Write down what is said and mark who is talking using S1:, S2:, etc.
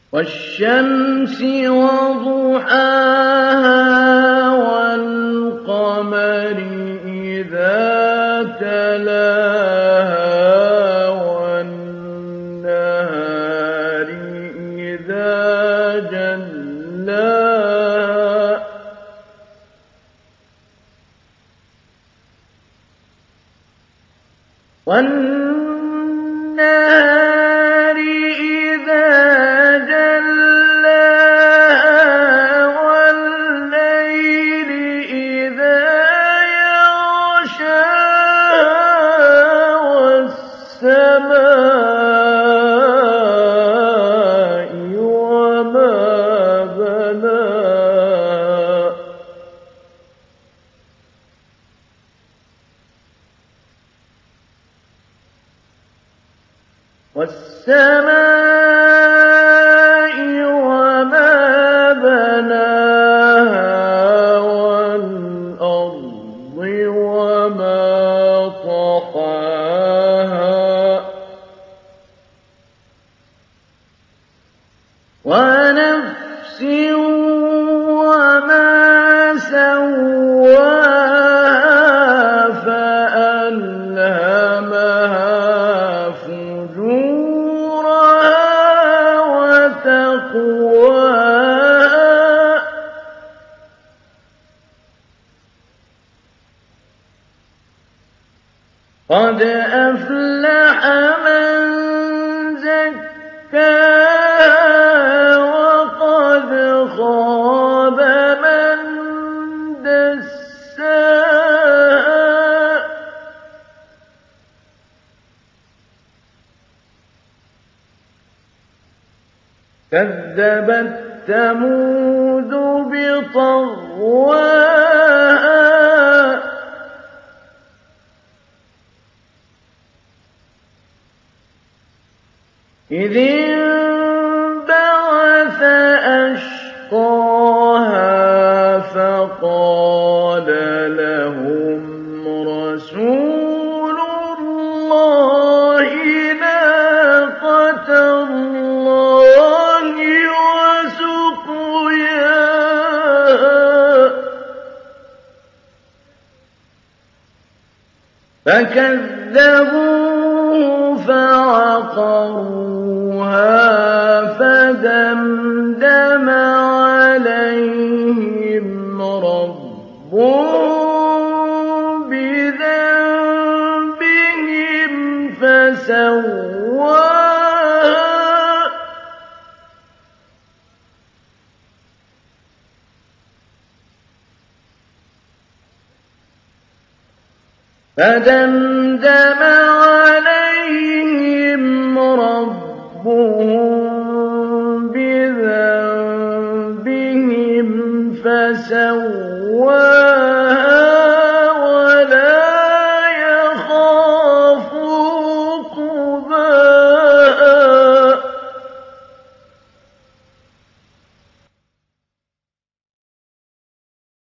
S1: والشمس وضحاها والقمر إذا تلاها والنهار إذا جلاها والنهار إذا جلاها والليل إذا يغشاها والسماء وما بناها والسماء وما بناها والأرض وما طحاها ونفس وما سواها فألهمها فجورها وتقواها قد أفلح من زكاها وقد خاب من دساها كذبت ثمود بطغواها إذ انبعث أشقاها فقال لهم رسول الله ناقة الله وسقياها فكذبوه فعقروها فدمدم عليهم ربهم بذنبهم فسواها فدمدم عليهم ربهم بذنبهم فسواها